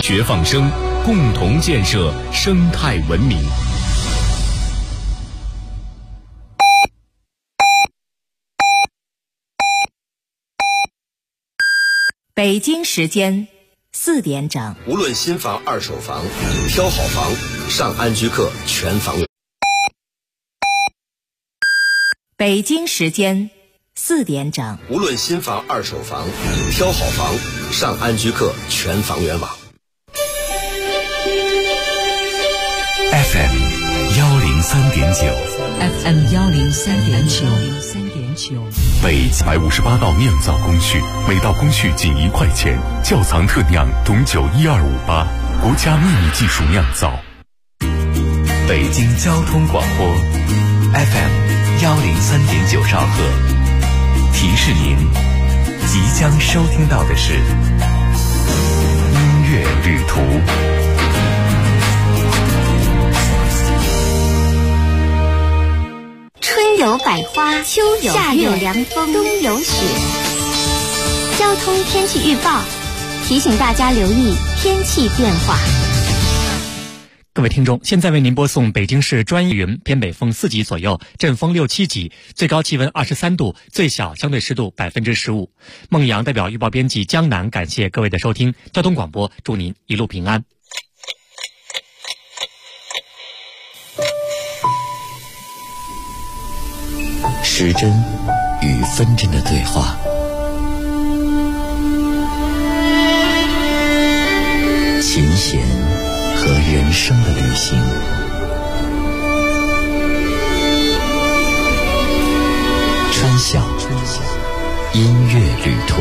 学放声，共同建设生态文明。 北京时间4点整。 无论新房、二手房，挑好房，上安居客全房。 北京时间4点整。 无论新房、二手房，挑好房，上安居客全房源网。 FM 103.9 103.9 北158道酿造工序，每道工序仅1块钱。窖藏特酿董酒1258，国家秘密技术酿造。北京交通广播 FM 103.9兆赫，提示您即将收听到的是音乐旅途。 春有百花，秋有夏有凉风，冬有雪。交通天气预报提醒大家留意天气变化。 各位听众，现在为您播送北京市专业云，偏北风4级左右，阵风6、7级，最高气温23度，最小相对湿度15%。孟阳代表预报编辑江南，感谢各位的收听。交通广播，祝您一路平安。 时针与分针的对话，琴弦和人生的旅行，川晓音乐旅途。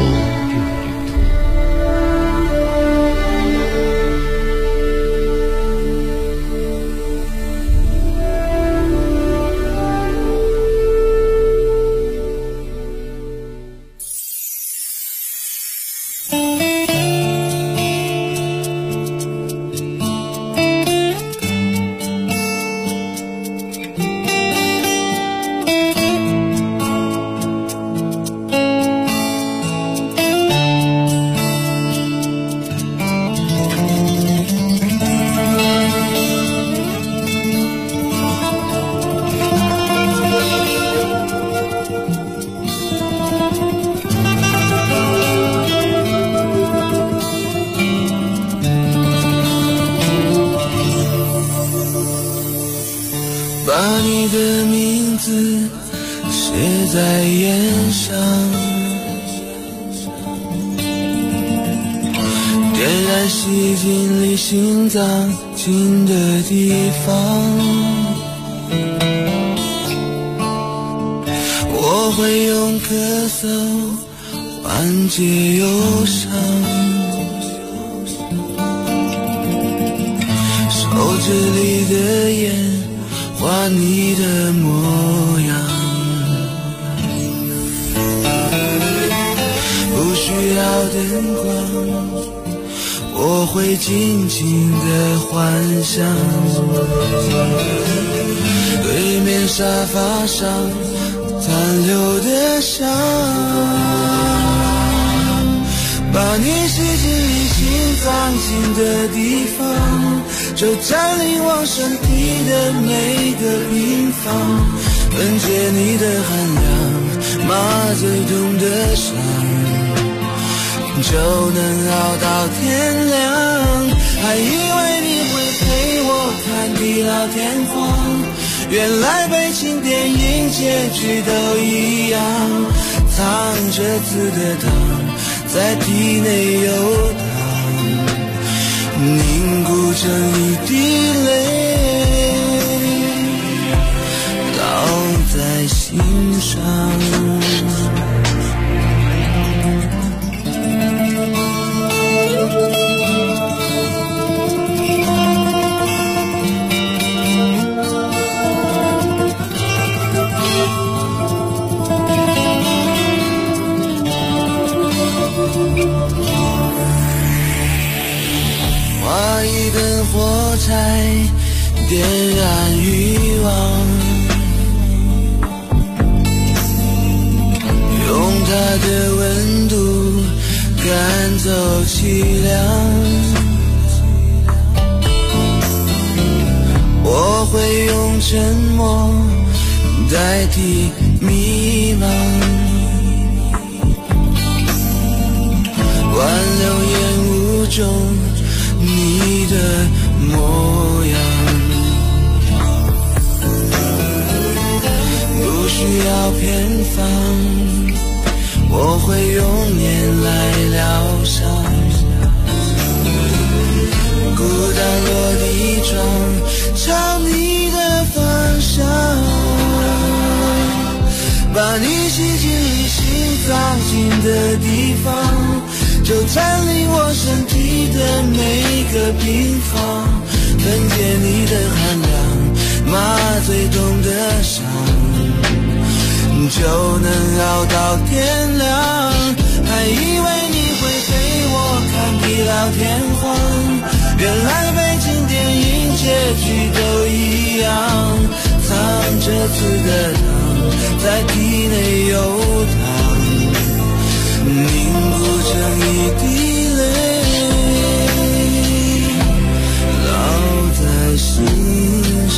把你的名字写在烟上，点燃吸进离心脏近的地方。我会用咳嗽缓解忧伤，手指里的烟画你的模样，不需要灯光，我会静静的幻想，对面沙发上残留的伤，把你吸进你心脏近的地方，就占领往身体的每个平方，分解你的寒凉，麻醉痛的伤，就能熬到天亮。还以为你会陪我看地老天荒，原来悲情电影结局都一样，藏着字的糖在体内游荡，凝固成一滴泪，烙在心上。画一根火柴，点燃欲望，用它的温度赶走凄凉。 会用沉默代替迷茫，挽留烟雾中你的模样，不需要偏方，我会用念来疗伤，孤单落地窗，朝你的方向，把你吸进你心脏近的地方，就占领我身体的每个平方，分解你的寒凉，麻醉痛的伤，就能熬到天亮。还以为你会陪我看地老天荒，原来北京电影结局都一样，藏着刺的糖在体内游荡，凝固成一滴泪，烙在心上。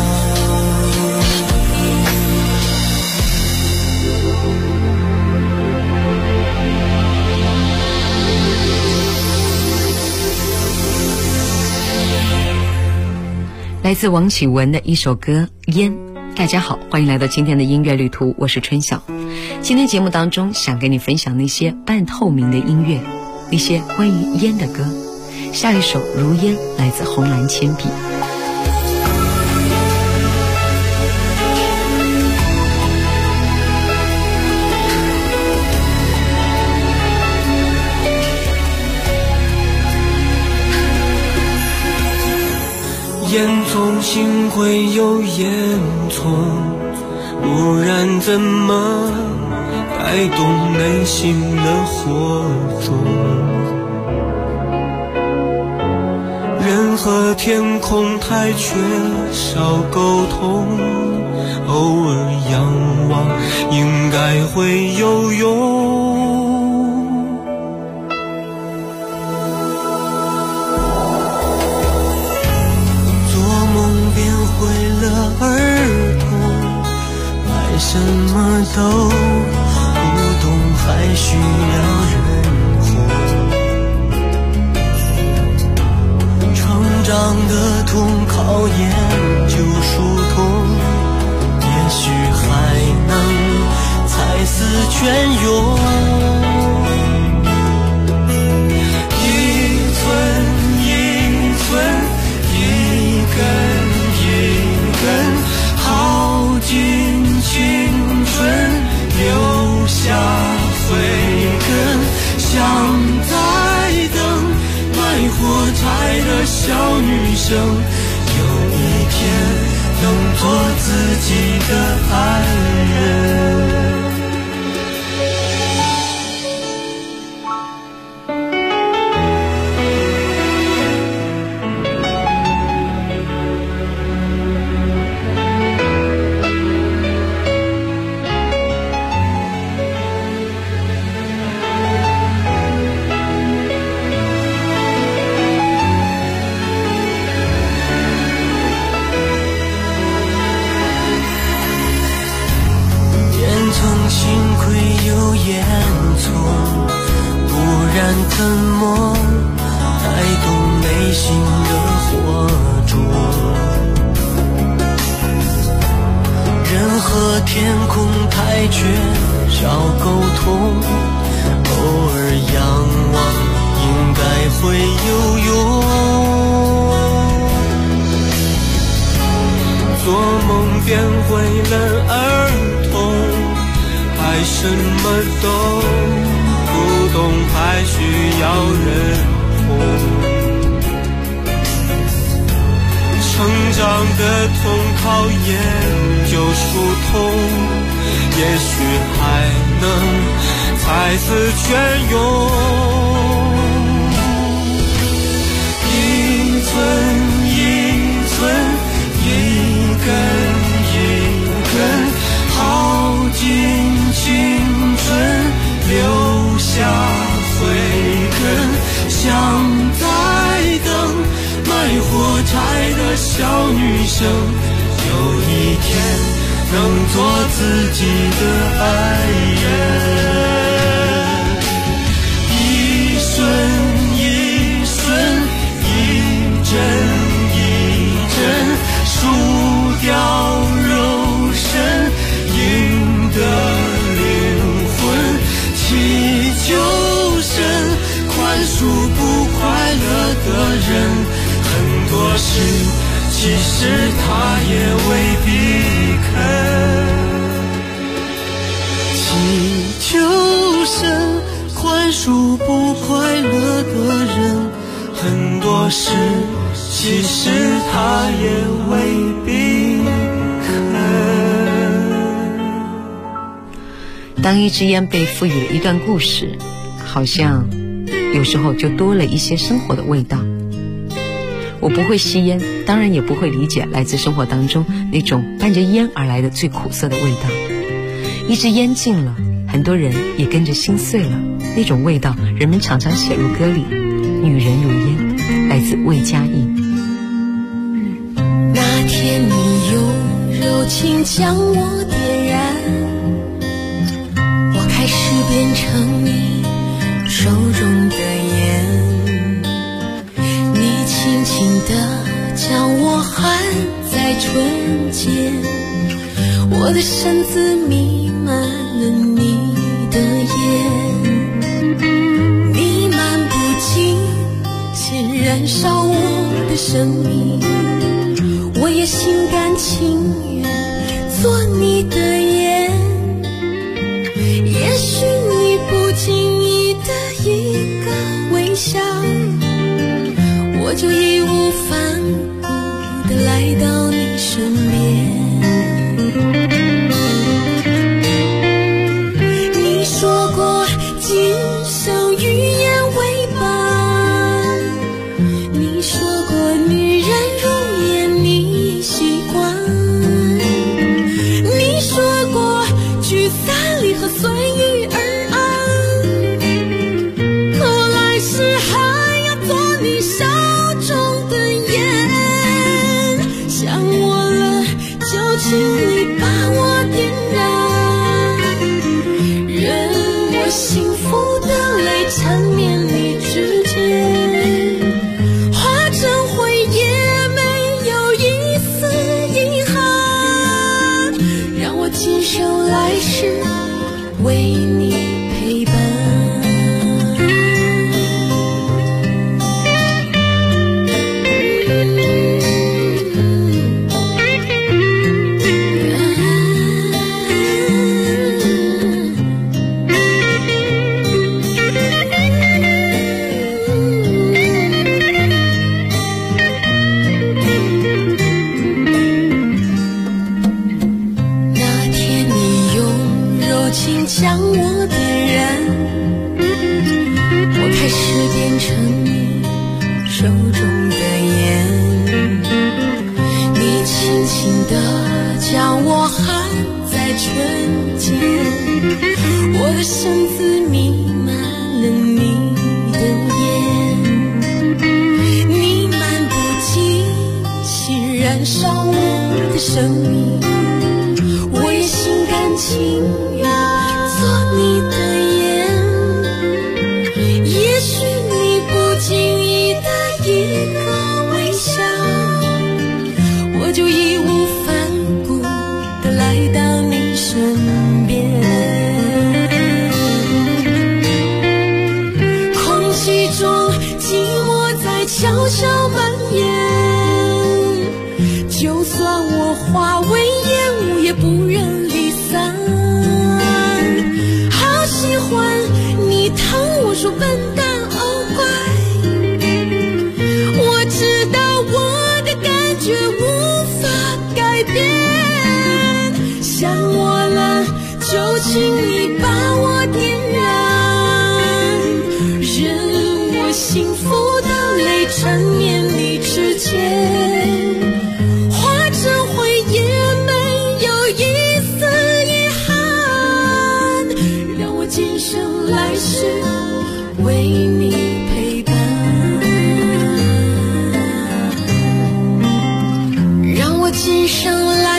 来自王启文的一首歌《烟》。大家好，欢迎来到今天的音乐旅途，我是春晓。今天节目当中想跟你分享那些半透明的音乐，一些关于烟的歌。下一首《如烟》来自红蓝铅笔。 烟囱心会有烟囱，不然怎么带动内心的火种？人和天空太缺少沟通，偶尔仰望应该会有用。儿童爱什么都不懂，还需要人哄。成长的痛考验救赎痛，也许还能才思泉涌。一寸一寸，一根耗尽青春，留下慧根，像在等卖火柴的小女生，有一天能做自己的爱人。怎么带动内心的火种？人和天空太缺少沟通，偶尔仰望应该会有用。做梦变回了儿童，还什么都不懂，还需要人哄。成长的痛考验救赎痛，也许还能才思泉涌。一寸一寸，一根一根，耗尽青春，留下慧根，像在等卖火柴的小女生， 一天能做自己的爱人。一瞬一瞬，一帧一帧，输掉肉身，赢得灵魂。祈求神宽恕不快乐的人，很多事其实他也未必肯。祈求神宽恕不快乐的人，很多事其实他也未必肯。 当一支烟被赋予了一段故事，好像有时候就多了一些生活的味道。我不会吸烟，当然也不会理解来自生活当中那种伴着烟而来的最苦涩的味道。一支烟尽了，很多人也跟着心碎了，那种味道人们常常写入歌里。女人如烟，来自魏佳艺。 那天你用柔情将我点燃，我开始变成你手中的烟，你轻轻地将我含在唇间，我的身子弥漫了你的烟，你漫不经心燃烧我的生命，我也心甘情愿做你的烟。也许你不经意的一个微笑，我就义无反顾地来到你身边。你说过今生与烟为伴，你说过女人如烟你习惯，你说过聚散离合随遇而安，可来世还要做你手中的烟。想我了就请你把我点燃，任我幸福的泪缠绵你指尖，化成灰也没有一丝遗憾，让我今生来世为你陪伴。那天你用柔情将我点燃，我开始变成你手中的烟，你轻轻地将我含在唇间，我的身子弥漫了你的烟，你漫不经心燃烧我的生命，我也心甘情愿做你的烟。也许你不经意的一个微笑，我就义无反顾地来到你身边。空气中寂寞在悄悄蔓延，就算我化为烟雾也不愿离散。好喜欢你疼我说笨蛋哦乖，我知道我的感觉无法改变。想我了就请你把我点燃，任我幸福的泪缠绵你指尖，化成灰也没有一丝遗憾，让我今生来世为你陪伴，让我今生来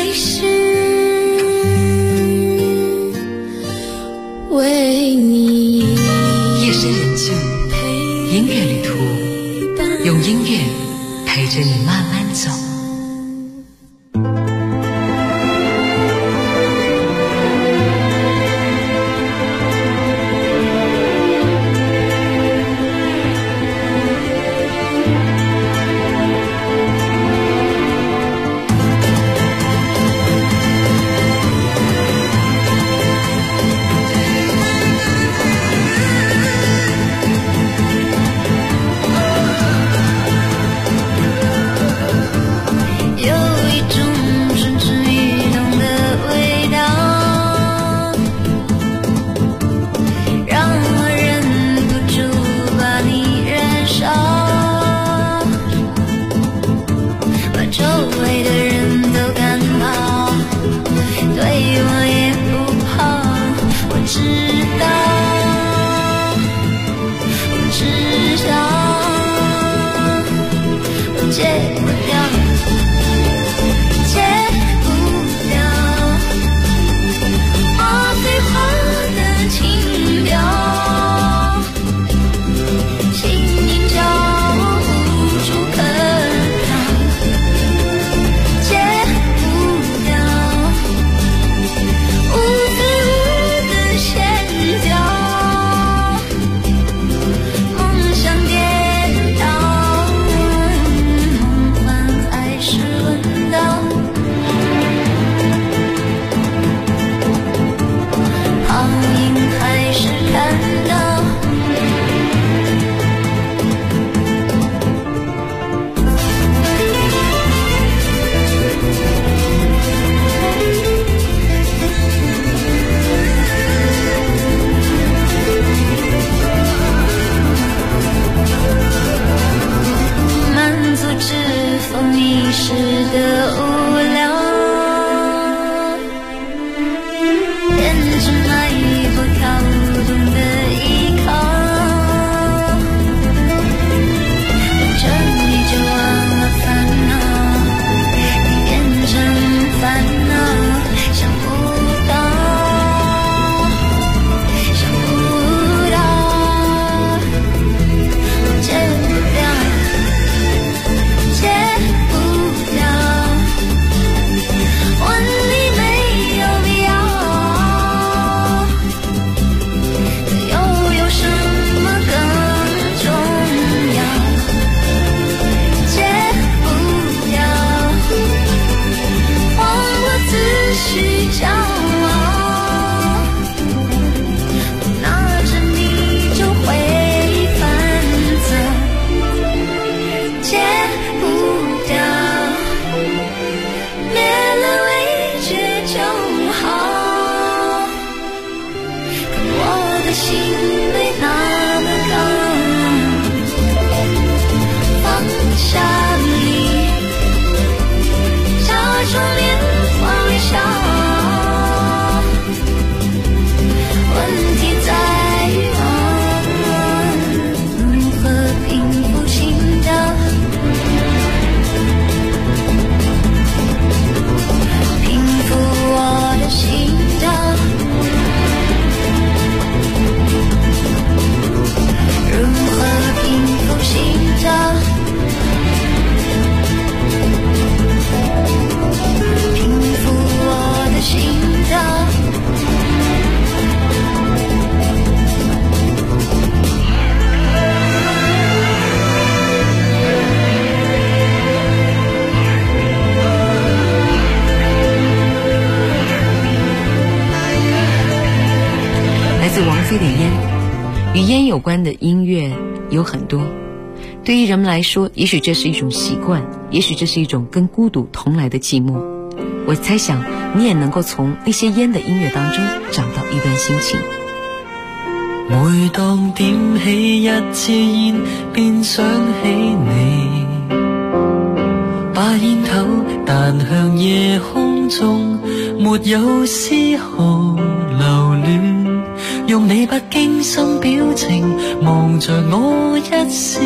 用音乐陪着你慢慢走。 与烟有关的音乐有很多，对于人们来说，也许这是一种习惯，也许这是一种跟孤独同来的寂寞。我猜想你也能够从那些烟的音乐当中找到一段心情。 每當點起一支煙，便想起你，把煙頭彈向夜空中，沒有絲毫留戀，用你不經心表情望着我一笑，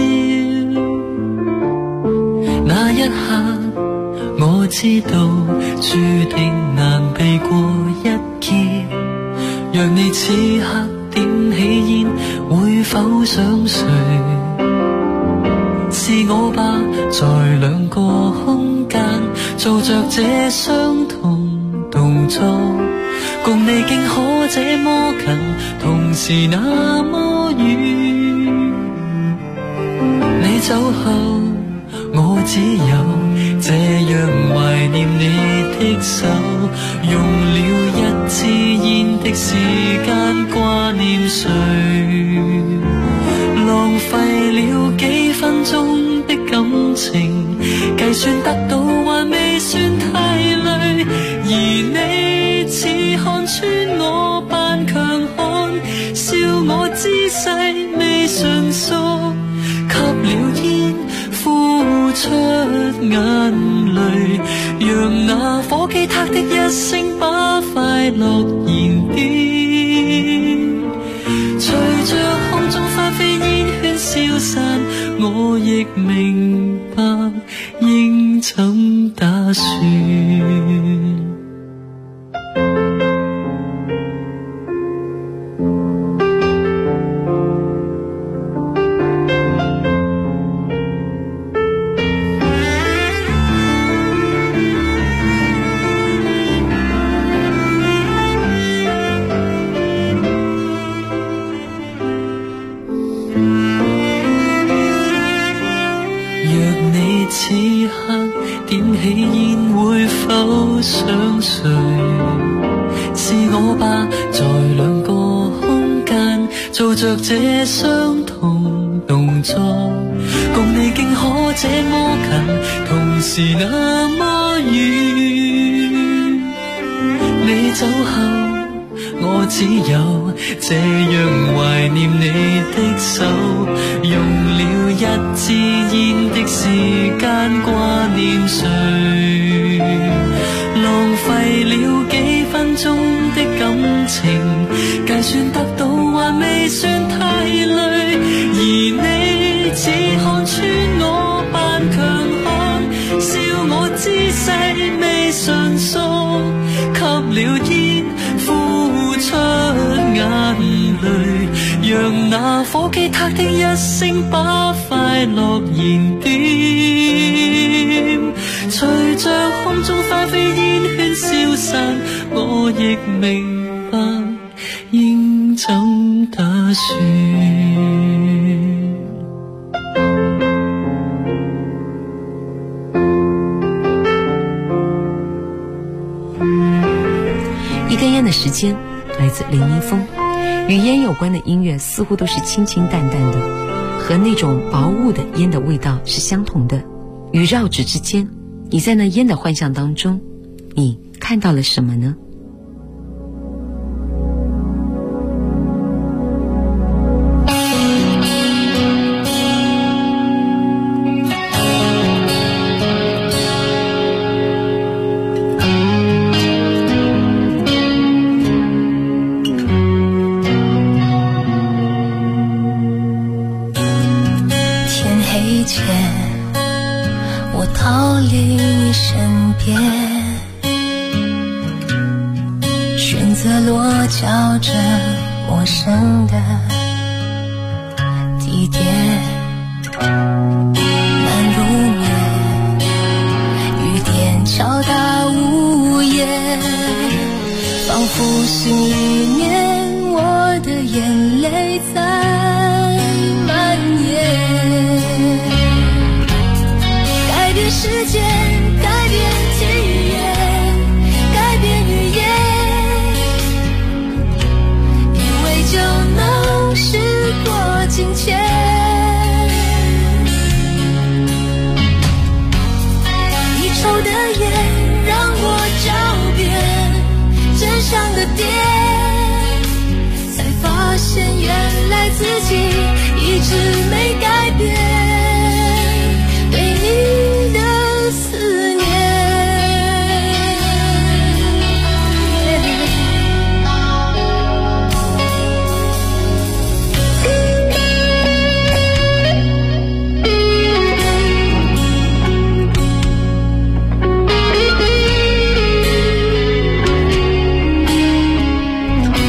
那一刻我知道注定難避過一劫，若你此刻點起煙，會否想誰？是我吧，在兩個空間做着這相同動作，共你竟可這麼近，同時那麼遠。你走後，我只有這樣懷念你的手，用了一支煙的時間掛念誰，浪費了幾分鐘的感情，計算得到還未算太累，而你似看穿我扮強悍，笑我姿勢未純熟，吸了煙呼出眼淚，讓那火機撻的一聲把快樂燃點，隨着空中翻飛煙圈消散，我亦明白應怎打算。此刻點起煙會否想睡，是我吧，在兩個空間做着這相同動作，共你竟可這麼近，同時那麼遠。你走後，我只有這樣懷念你的手，用了一支煙的時間掛念誰，浪費了幾分鐘的感情，計算得到還未算太累，而你只看穿我扮強悍，笑我姿勢未純熟，吸了煙呼出眼淚，讓那火機撻的一聲把快樂燃點，隨着空中翻飛煙圈消散，我亦明白應怎打算。 一根烟的时间，来自林一峰。与烟有关的音乐似乎都是清清淡淡的，和那种薄雾的烟的味道是相同的。与绕指之间，你在那烟的幻象当中，你看到了什么呢？ 着陌生的地点，难入眠，雨点敲打屋檐，仿佛心里面我的眼泪在蔓延，改变时间，改变体验，改变语言，就能时过境迁，你抽的烟让我找遍真相的点，才发现原来自己一直没改变对你的思念。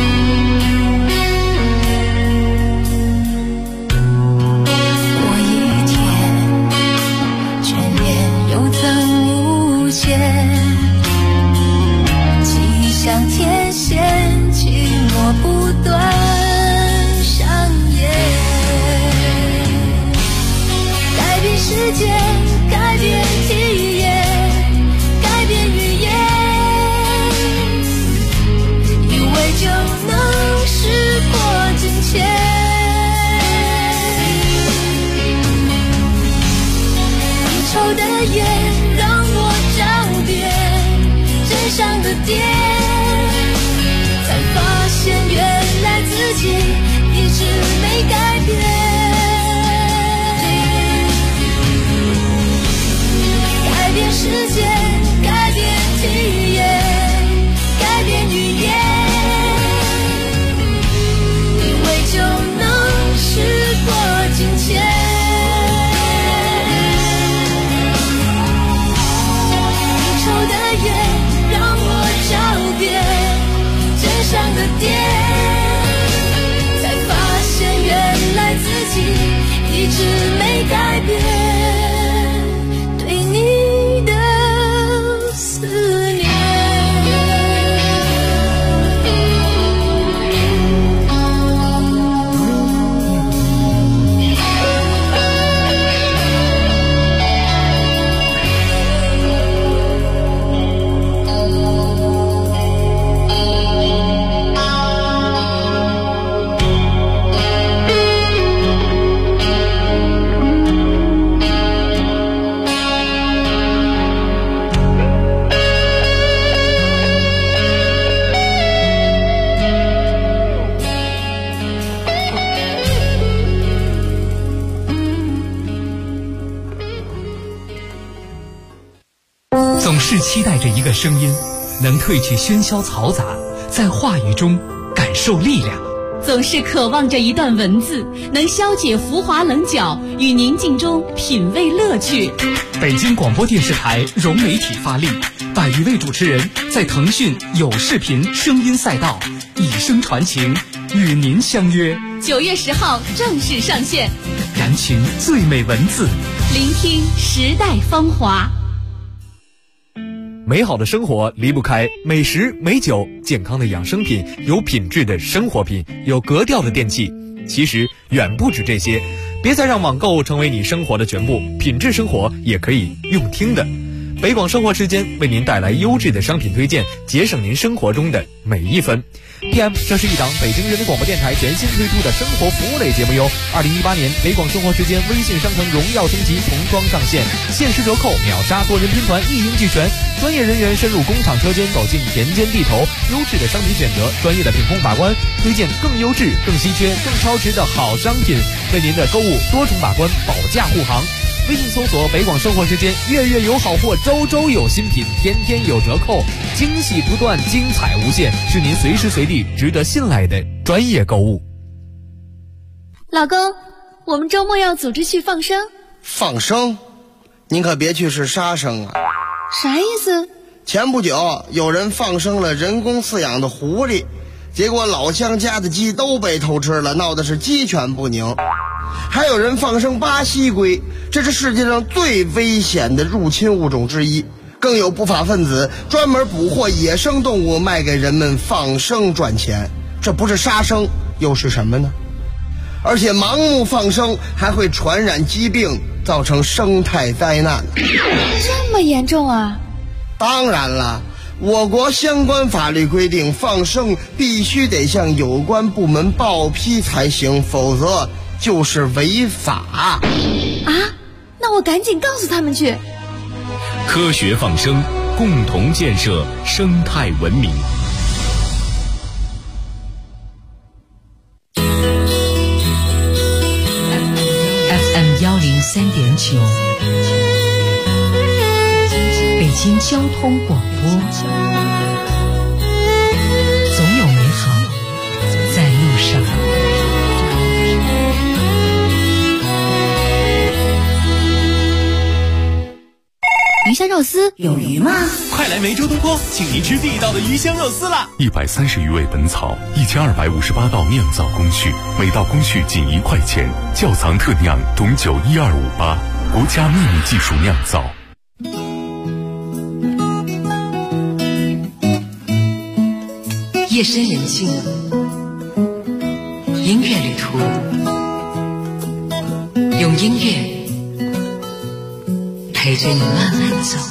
我丑的夜让我找遍真相的点，才发现原来自己一直没改变。改变世界，改变体验，改变语言，以为就能时过境迁。你丑的夜让我找遍真相的点，才发现原来自己一直没改变。 总是期待着一个声音，能褪去喧嚣嘈杂，在话语中感受力量。 总是渴望着一段文字，能消解浮华棱角，与宁静中品味乐趣。 北京广播电视台融媒体发力，100余位主持人在腾讯有视频声音赛道以声传情，与您相约。 9月10号正式上线， 燃情最美文字， 聆听时代芳华。 美好的生活离不开美食美酒，健康的养生品，有品质的生活品，有格调的电器。其实远不止这些，别再让网购成为你生活的全部，品质生活也可以用听的。北广生活时间为您带来优质的商品推荐，节省您生活中的每一分。PM， 这是一档北京人民广播电台全新推出的生活服务类节目哟。2018年北广生活时间微信商城荣耀升级重装上线，限时折扣，秒杀多人拼团，一应俱全。专业人员深入工厂车间，走进田间地头，优质的商品选择，专业的品控把关，推荐更优质、更稀缺、更超值的好商品，为您的购物多重把关，保驾护航。微信搜索北广生活时间，月月有好货，周周有新品，天天有折扣，惊喜不断，精彩无限，是您随时随地值得信赖的专业购物。 老公，我们周末要组织去放生。 放生？您可别去是杀生啊！ 啥意思？ 前不久有人放生了人工饲养的狐狸，结果老乡家的鸡都被偷吃了，闹得是鸡犬不宁。还有人放生巴西龟，这是世界上最危险的入侵物种之一。更有不法分子专门捕获野生动物卖给人们放生赚钱，这不是杀生又是什么呢？而且盲目放生还会传染疾病，造成生态灾难。 这么严重啊？ 当然了，我国相关法律规定，放生必须得向有关部门报批才行，否则就是违法啊！ 那我赶紧告诉他们去。 科学放生，共同建设生态文明。 FM 103.9，北京交通广播，总有美好在路上。 鱼香肉丝有鱼吗？ 快来梅州东坡，请您吃地道的鱼香肉丝啦 ！130余味本草，1258道酿造工序，每道工序仅1块钱，窖藏特酿董酒12588，国家秘密技术酿造。 夜深人静，音乐旅途，用音乐陪着你慢慢走。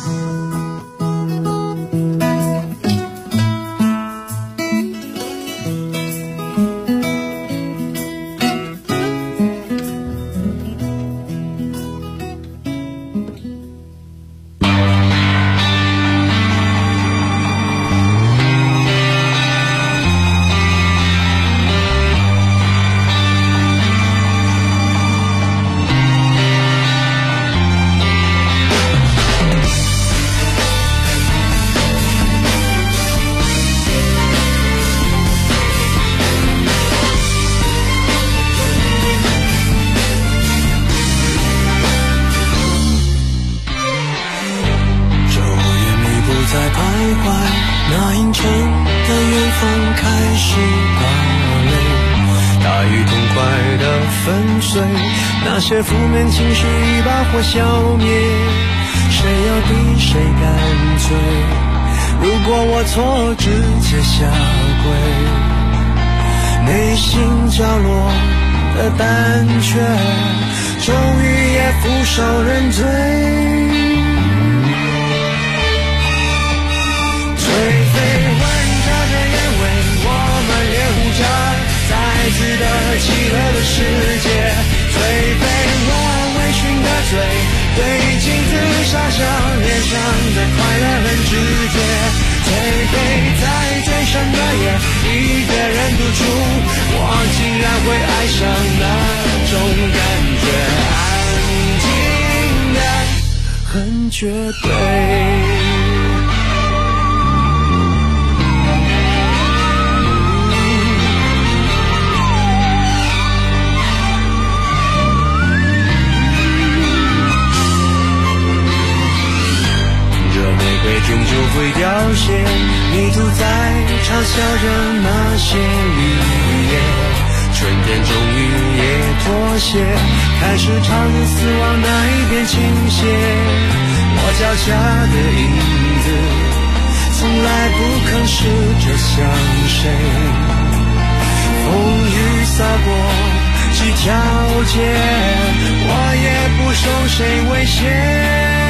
怀，那阴沉的远方开始打雷，大雨痛快地粉碎那些负面情绪，一把火消灭，谁要比谁干脆，如果我错直接下跪，内心角落的胆怯终于也俯首认罪，颓废混杂着烟味，我们猎户者再次的极乐的世界，颓废我微醺的嘴，对镜子傻笑，脸上的快乐很直接，颓废在最深的夜，一个人独处，我竟然会爱上那种感觉，安静的很绝对。终究会凋谢，迷途在嘲笑着那些绿叶，春天终于也妥协，开始朝着死亡那一边倾斜，我脚下的影子从来不肯试着向谁，风雨洒过几条街，我也不受谁威胁，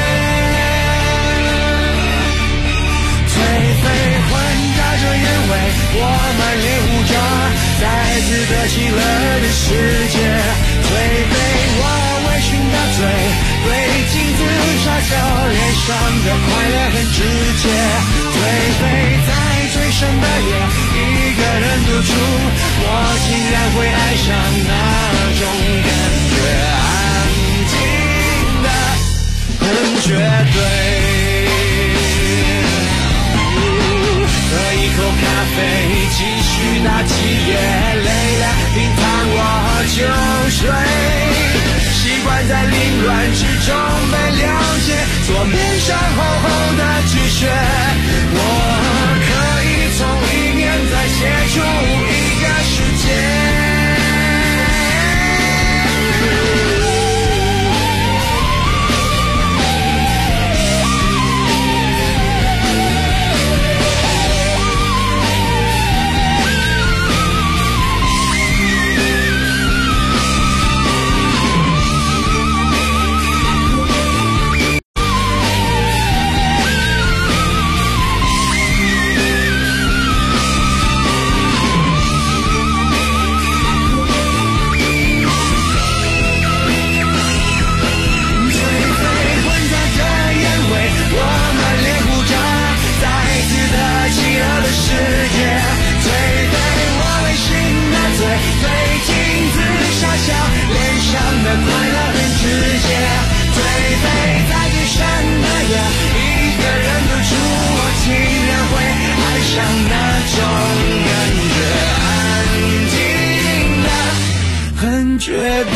颓废混杂着烟味，我们猎户者再次的极乐的世界，颓废我微醺的嘴，对镜子傻笑，脸上的快乐很直接，颓废在最深的夜，一个人独处，我竟然会爱上那种感觉，安静的很绝对，喝一口咖啡，继续打几页，累了冰糖我就睡，习惯在凌乱之中被了解，做面上厚厚的纸屑，我可以从里面再写出一个世界，绝对。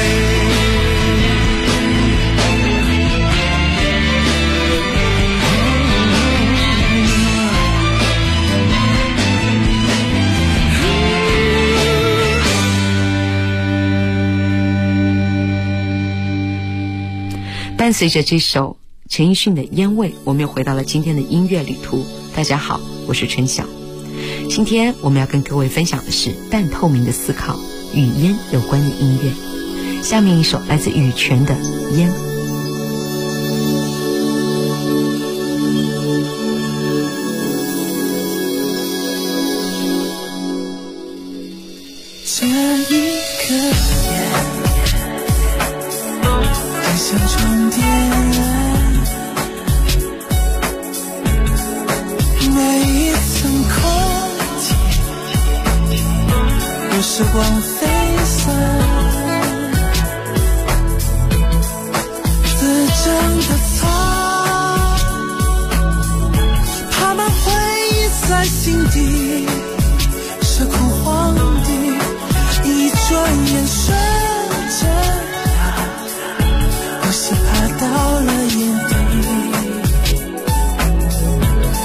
伴随着这首陈奕迅的《烟味》，我们又回到了今天的音乐旅途。大家好，我是春晓。今天我们要跟各位分享的是半透明的思考，与烟有关的音乐。下面一首来自羽泉的《烟》。 这一颗烟就像充电，每一层空气有时光飞散，自证的草爬满回忆在心底，是枯黄的一转眼瞬间，呼吸爬到了眼底，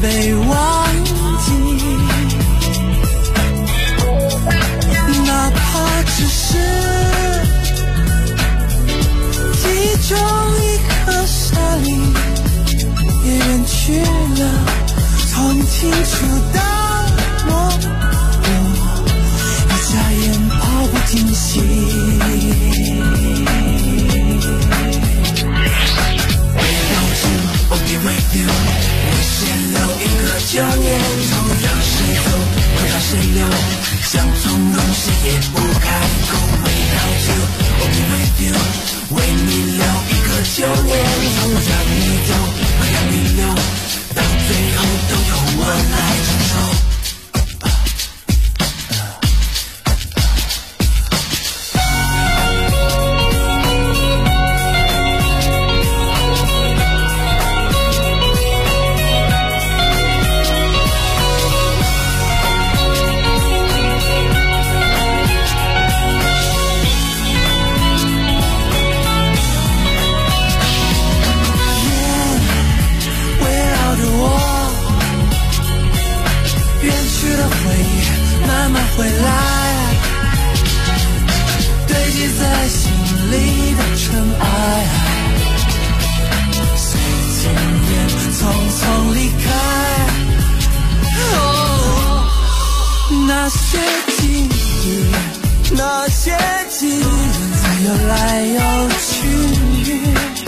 被忘记，哪怕只是记忆中一颗沙粒也远去了，从清楚到模糊，一眨眼跑不停息。With you， 我先留一个9年头，让谁走，会让谁留，想从容谁也不开口。Without you， I'll be with you， 为你留一个9年头，让你走，会让你留，到最后都由我来承受。回来，堆积在心里的尘埃，随经验匆匆离开。那些记忆，那些记忆在游来游去，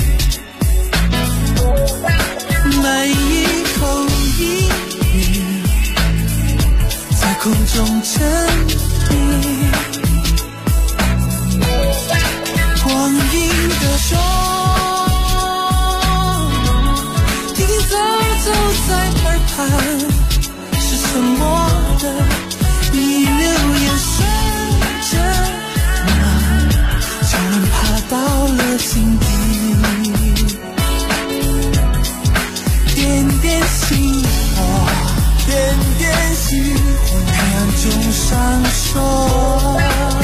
每一口一语在空中沉迷，光阴的钟停停走走在耳畔，是沉默的逆流延伸着那就能爬到了心底，点点星火，点点星火，黑暗中闪烁，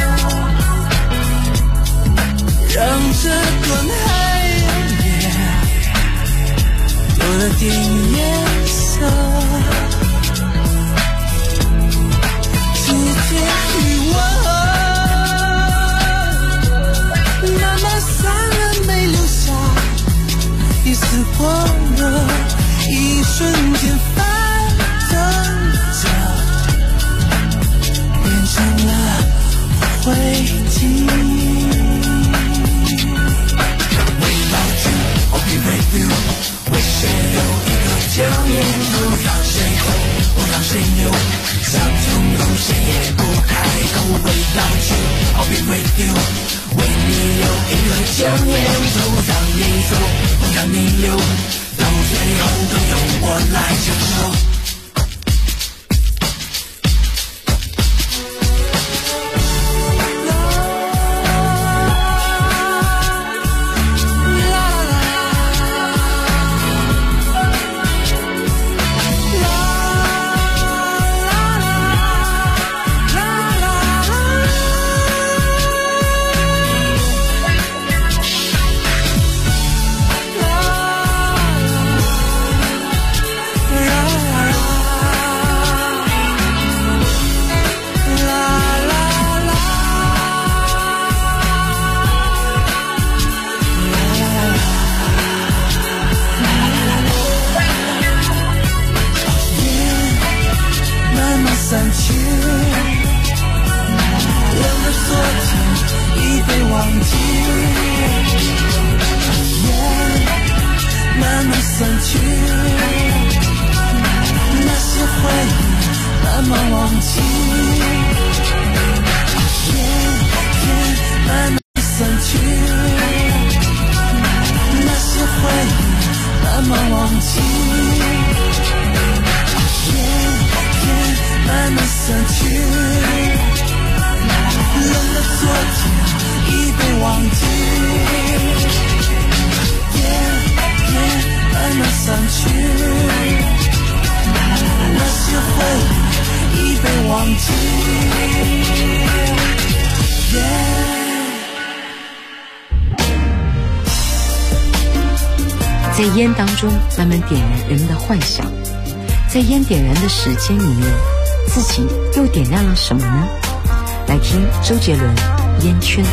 让这段黑夜有了点颜色，世界余温慢慢散了，没留下一丝光热，一瞬间翻腾着变成了灰烬。Without you, I'll be with you， 为谁留一个9年头，让谁走，我让谁留，想从容谁也不开口。Without you, I'll be with you， 为你留一个9年头，让你走，我让你留，到最后都由我来承受。 在烟当中慢慢点燃人们的幻想， 在烟点燃的时间里面，自己又点亮了什么呢？来听周杰伦《烟圈》。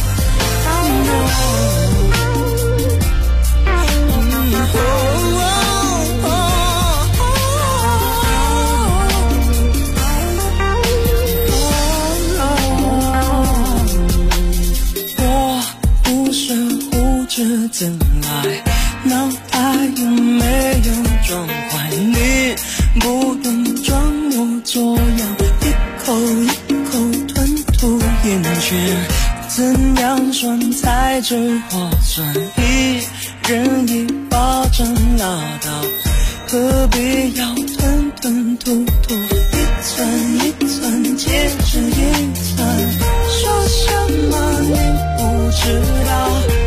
怎来？脑袋有没有装坏？你不用装模作样，一口一口吞吐烟圈。怎样算才最划算？一人一巴掌拉倒，何必要吞吞吐吐？一寸一寸接着一寸，说什么你不知道？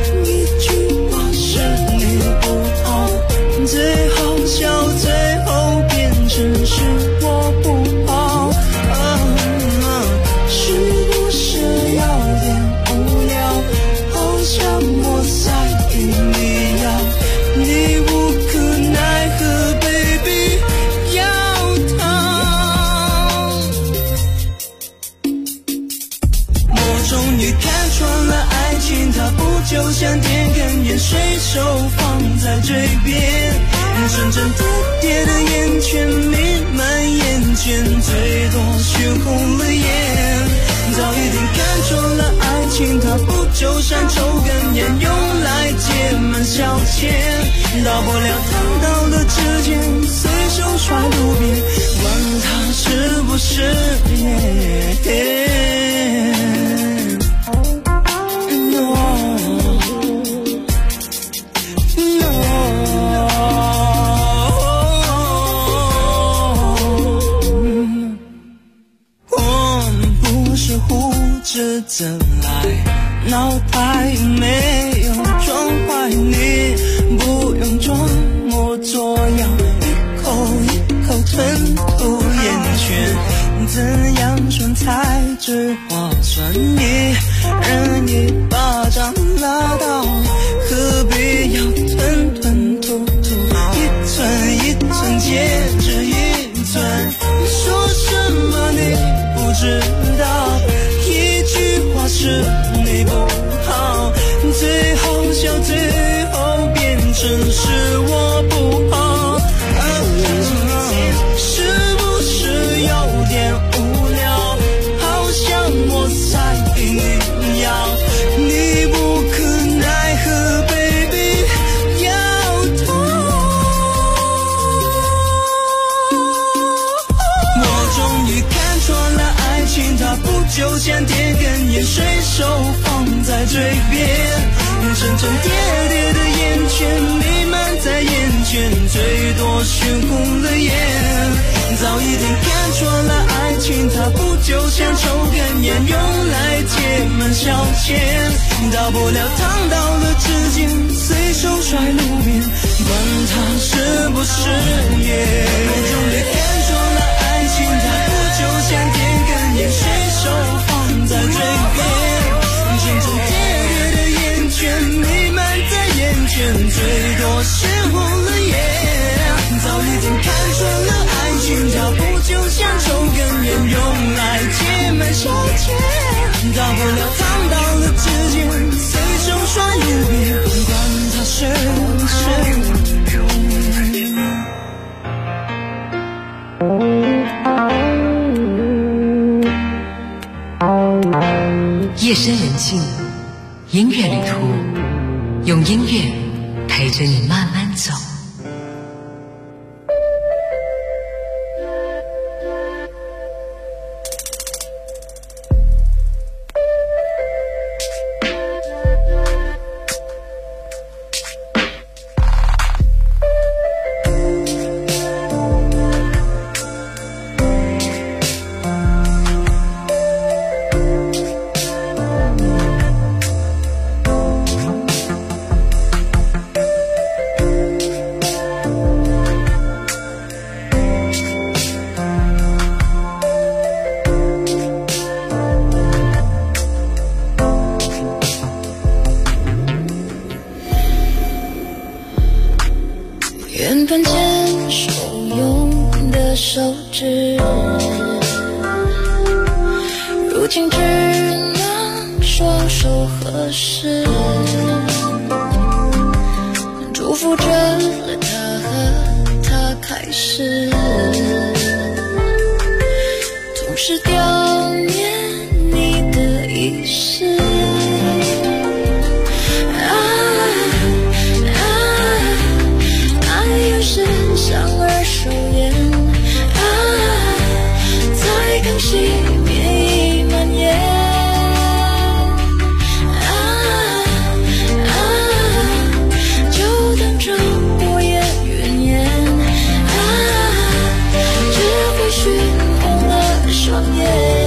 你不好，最好笑，最后变成是我不好，是不是有点无聊？好像我在逼你要，你无可奈何 ，baby 要逃。我终于看穿了爱情，它不就像点根烟，随手放在嘴边，真正叠叠的烟圈弥漫眼前，最多熏红了眼。早已经看穿了爱情，它不就像抽根烟，用来解闷消遣，到不了烫到了指尖，随手甩路边，管它是不是烟。怎来？脑袋没有装坏，你不用装模作样，一口一口吞吐烟圈。怎样算才最划算？一人一巴掌拉倒，何必要吞吞吐吐？一寸一寸接着一寸，说什么你不知道？是你不好，最好笑，最后变成是我不好，是不是有点无聊？好像我在逼你要，你不可奈何 ，baby 要逃。我终于看穿了爱情，它不就像点根烟，随手放在嘴边，层层叠叠的烟圈弥漫在眼前，最多熏红了眼。早已经看穿了爱情，它不就像抽根烟，用来解闷消遣，到不了烫到了指尖，随手甩路边，管它是不是烟。我终于看穿了爱情，它不就像点根烟，随手放在嘴边，层层叠叠的烟圈弥漫在眼前，最多熏红了眼。早已经看穿了爱情，它不就像抽根烟，用来解闷消遣，到不了烫到了指尖，随手甩路边，管它是不是夜深人静，音乐旅途，用音乐陪着你慢慢走。 原本牵手拥的手指，如今只能双手合十，祝福着他和他开始，同时悼念你的遗失。香儿手烟在更熄灭已蔓延就等着火焰云烟只会熏红了双眼。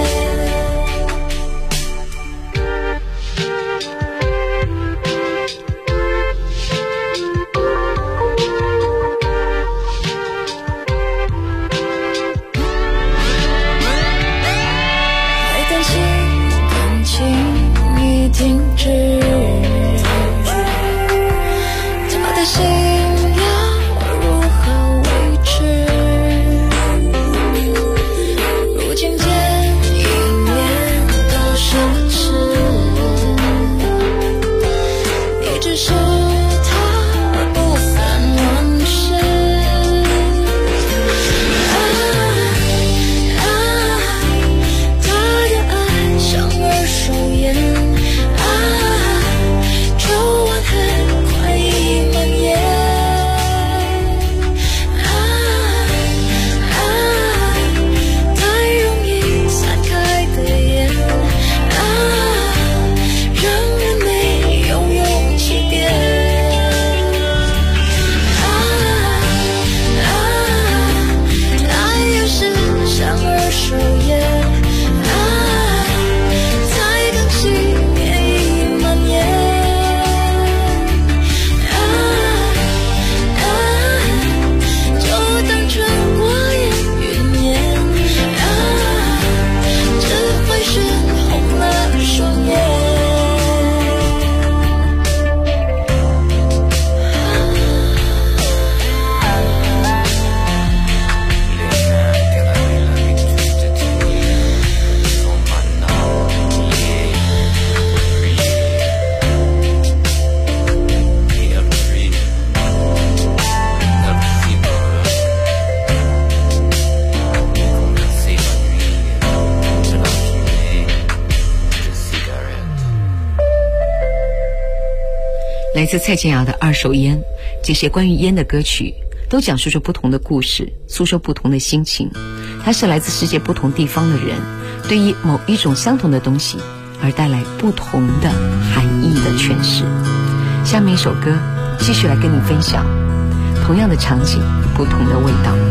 来自蔡健雅的二手烟，这些关于烟的歌曲都讲述着不同的故事，诉说不同的心情。它是来自世界不同地方的人对于某一种相同的东西而带来不同的含义的诠释。下面一首歌继续来跟你分享同样的场景，不同的味道。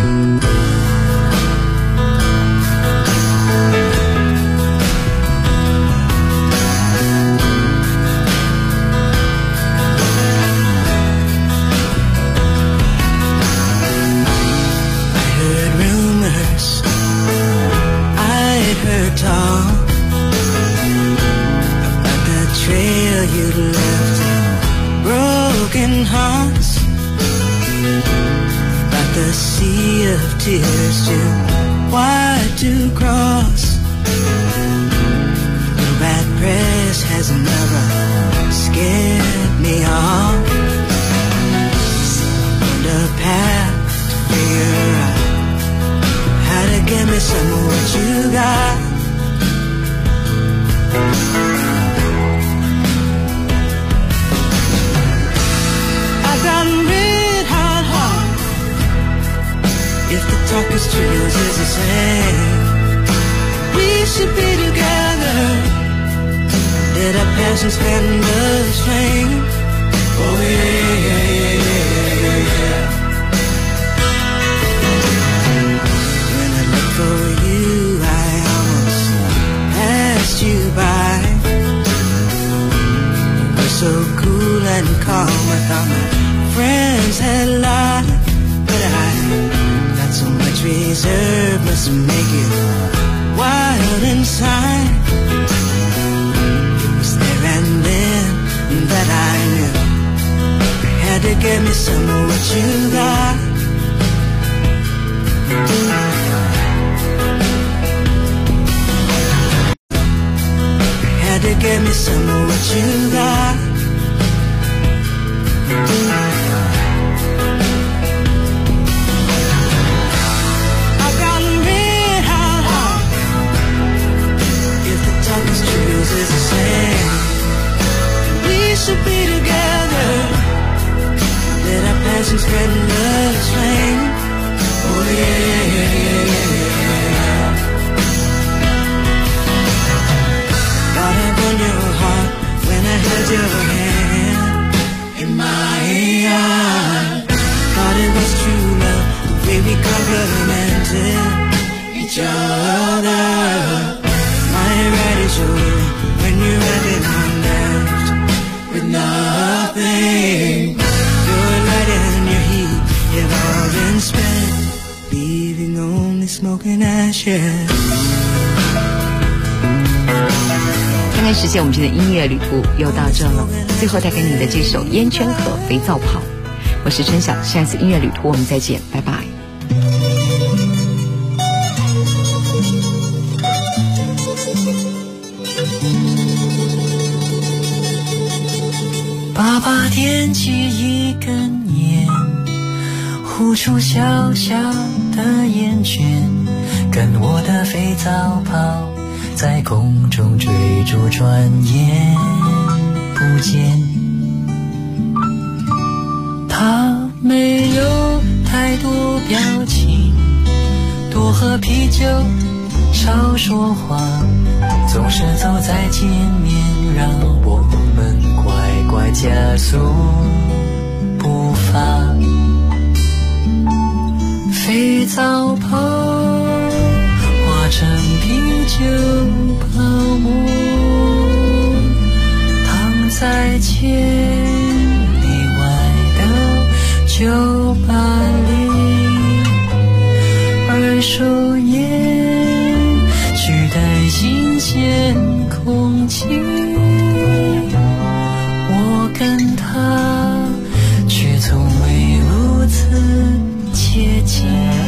Tears too wide to cross. The bad press has never scared me off. On the path to figure out how to give me some of what you got. I got red hot heart. If the talk is true, yours is the same. We should be together. Let our passions fan the flame. Oh yeah, yeah, yeah, yeah, yeah. When I look for you, I almost passed you by. You were so cool and calm. I thought my friends had lied, but I so much reserve must make you wild inside. It was there and then that I knew I had to give me some of what you got. Had to give me some of what you got. I've gotten red hot. If the talking's true, is the same. We should be together. Let our passion spread and love's flame. Oh yeah, yeah, yeah, yeah. Got it on your heart when I held your hand in my hand. Thought it was true love, the way we complimented each other. My right is yours when you're running on left with nothing. Your light and your heat have all been spent, leaving only smoke and ashes. 看看时间，我们今天的音乐旅途又到这了。最后带给你的这首《烟圈和肥皂泡》，我是春晓，下一次音乐旅途我们再见，拜拜。 爸爸点起一根烟，呼出小小的烟圈，跟我的肥皂泡在空中追逐转眼不见。他没有太多表情，多喝啤酒少说话，总是走在前面，让我们乖乖加速步伐。肥皂泡化成啤酒泡沫，躺在千里外的酒吧里，二手烟取代新鲜空气，我跟他却从未如此接近。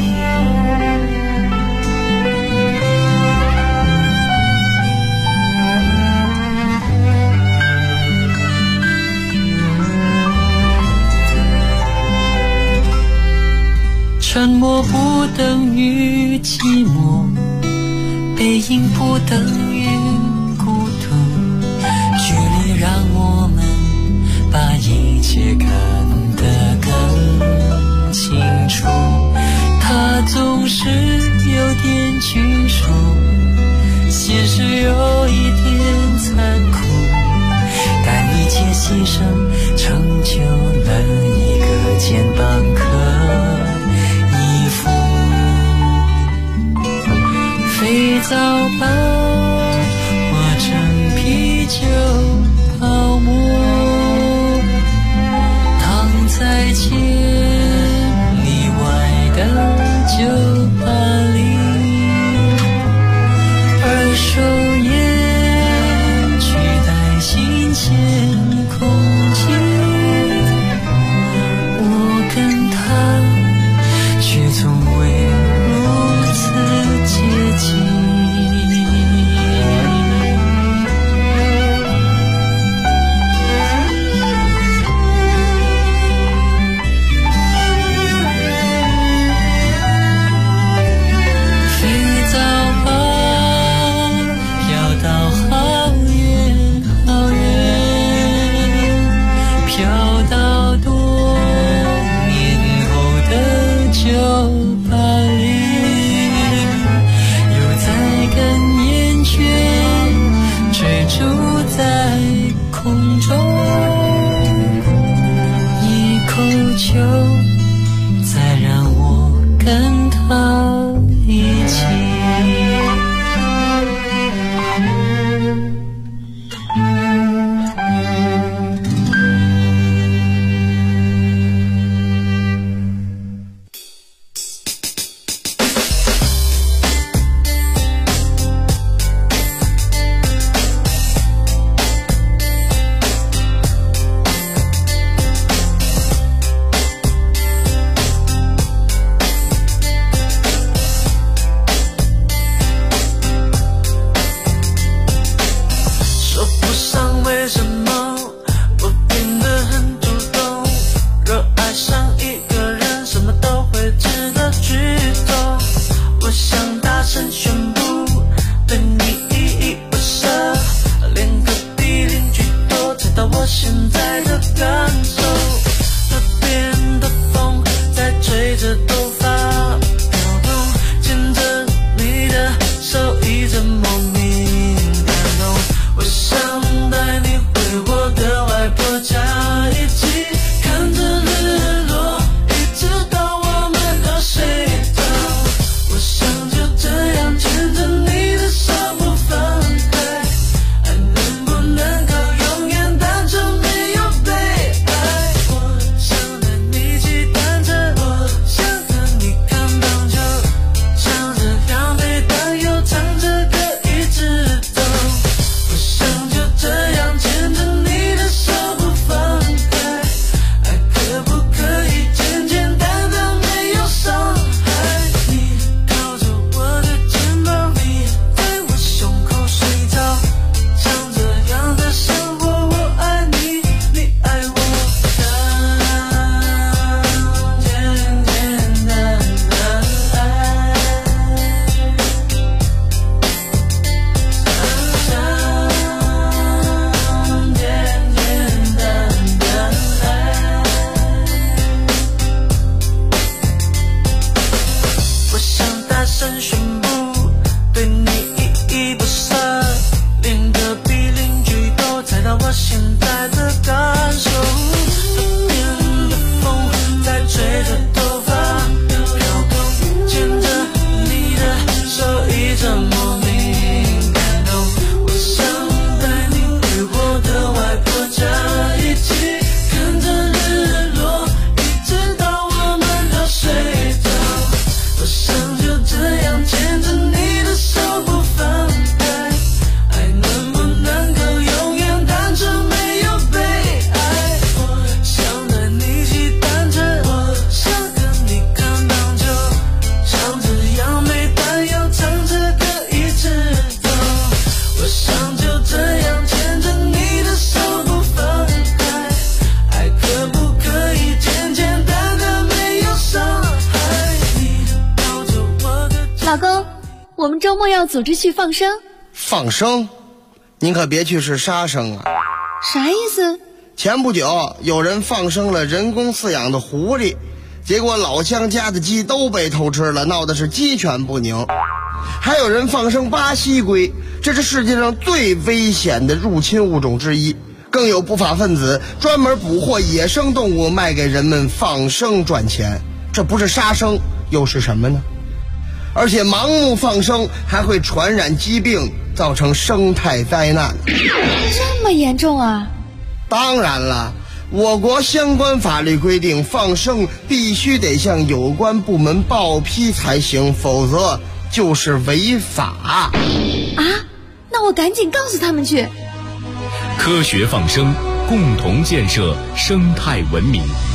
沉默不等于寂寞，背影不等于孤独，距离让我们把一切看得更清楚。他总是有点拘束，现实有一点残酷，但一切牺牲成就了一个肩膀可依附。肥皂泡化成啤酒泡沫，躺在千里外的酒吧里，二手烟取代新鲜空气，我跟他却从未如此接近。在空中，一口酒，再让我跟他一起。 周末要组织去放生。 放生？您可别去是杀生啊！ 啥意思？ 前不久有人放生了人工饲养的狐狸，结果老乡家的鸡都被偷吃了，闹得是鸡犬不宁。还有人放生巴西龟，这是世界上最危险的入侵物种之一。更有不法分子专门捕获野生动物卖给人们放生赚钱，这不是杀生又是什么呢？而且盲目放生还会传染疾病，造成生态灾难。 这么严重啊？ 当然了，我国相关法律规定，放生必须得向有关部门报批才行，否则就是违法。 啊？那我赶紧告诉他们去。 科学放生，共同建设生态文明。